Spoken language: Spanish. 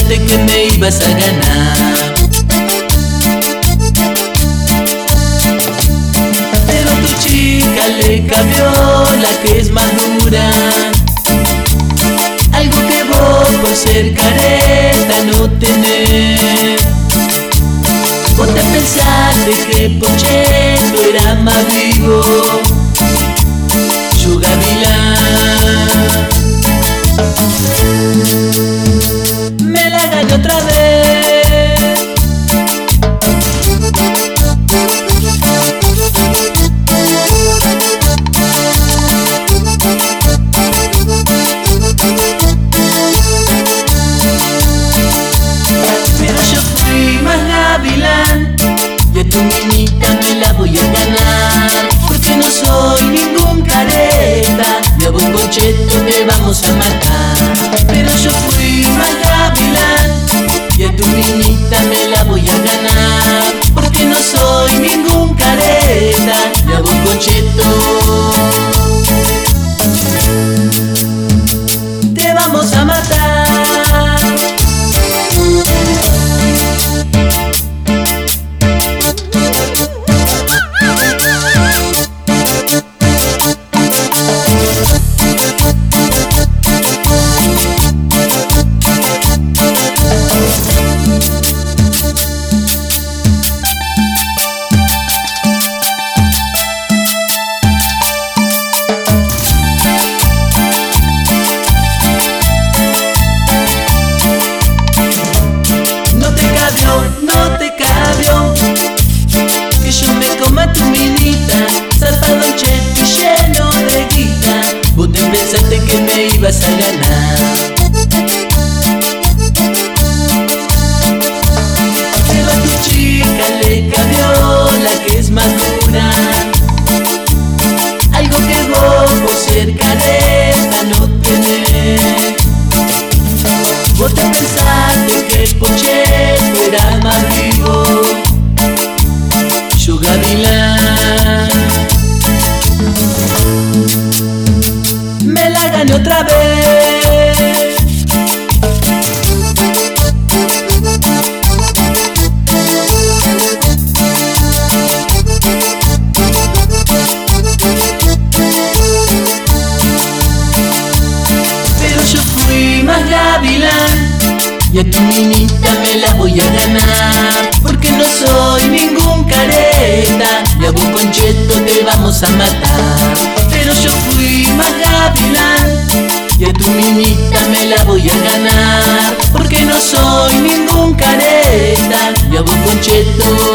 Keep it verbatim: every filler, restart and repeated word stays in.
pensaste que me ibas a ganar. Pero a tu chica le cambió la que es madura, algo que vos por ser careta no tenés. Vos te pensaste que Pocheto era más vivo, yo Gavilán. Me la gané otra vez. Pero yo fui más Gavilán y a tu minita me la voy a ganar, porque no soy ningún careta y a vos Pocheto te vamos a matar. Pero yo fui más Gavilán y a tu minita me la voy a ganar, porque no soy ningún careta y a vos Pocheto te vamos a matar. No te cabió que yo me coma tu minita, zarpado en cheto y lleno de guita. Vos te pensaste que me ibas a ganar. Pero a tu chica le cambió la que es madura, algo que vos por ser careta no tenés. Vos te pensaste que Pocheto era más vivo, yo Gavilán. Me la gané otra vez. Pero yo fui más Gavilán y a tu minita me la voy a ganar, porque no soy ningún careta y a vos Pocheto te vamos a matar. Pero yo fui más Gavilán y a tu minita me la voy a ganar, porque no soy ningún careta y a vos Pocheto